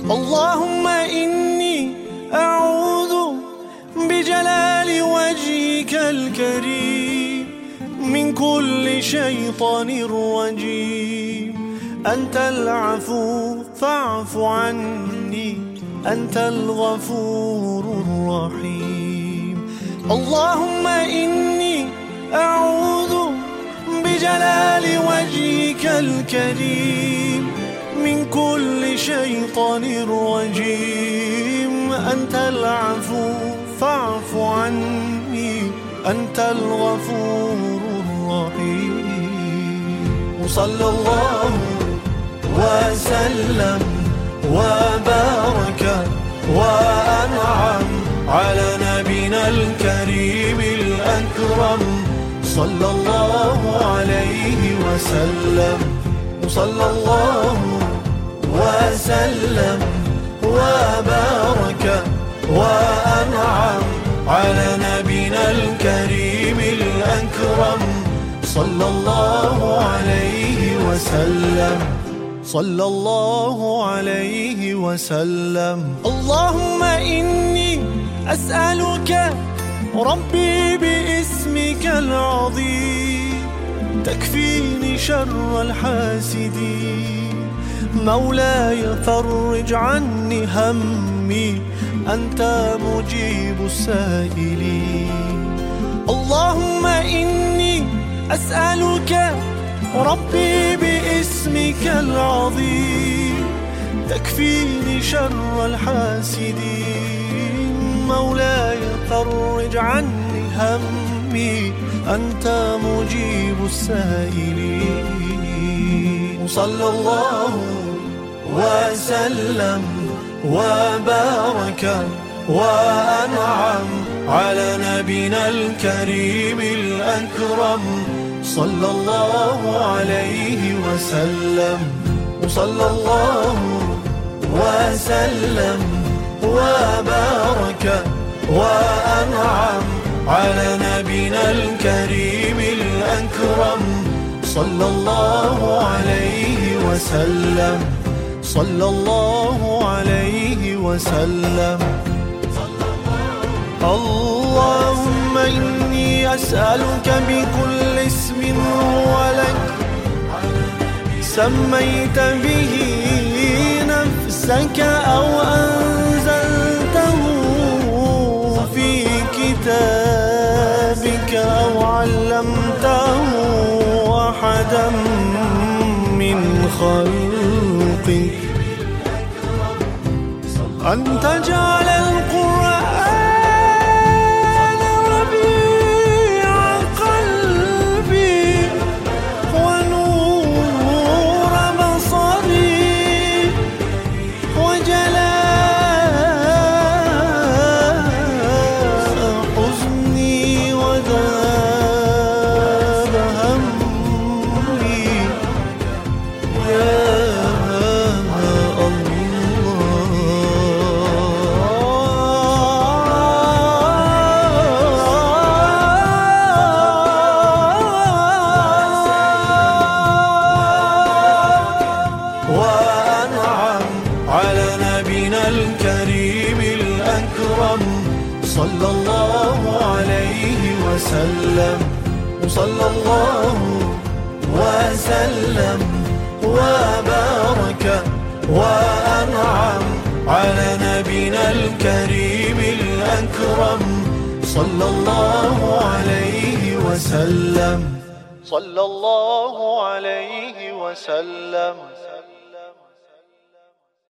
اللهم إني أعوذ بجلال وجهك الكريم من كل شيطان رجيم. أنت العفو فاعف عني، أنت الغفور الرحيم. اللهم إني أعوذ بجلال وجهك الكريم من كل شيطان رجيم. أنت العفو فاعف عني، أنت الغفور الرحيم. وصلى الله وسلم وبارك وأنعم على نبينا الكريم الأكرم صلى الله عليه وسلم. وصلى الله وسلم وبارك وأنعم على نبينا الكريم الأكرم صلى الله عليه وسلم. صلى الله عليه وسلم. اللهم إني أسألك ربي باسمك العظيم تكفيني شر الحاسدين. مولاي فرج عني همي، أنت مجيب السائلين. اللهم إني أسألك ربي باسمك العظيم تكفيني شر الحاسدين. مولاي فرج عني همي، أنت مجيب السائلين. وصلى الله وسلم وبارك وأنعم على نبينا الكريم الأكرم صلى الله عليه وسلم. وصلى الله وسلم وبارك وأنعم على نبينا الكريم الأكرم صلى الله عليه وسلم. صلى الله عليه وسلم. اللهم إني أسألك بكل اسم هو لك سميت به نفسك أو أنزلته في كتابك أو علمته أحدا من خلقك أن تجعل القرآن ربيع قلبي ونور بصري وجلاء حزني وذاب همي يا وأنعم على نبينا الكريم الأكرم صلى الله عليه وسلم. وصلى الله وسلم وبارك وأنعم على نبينا الكريم الأكرم صلى الله عليه وسلم. صلى الله عليه وسلم.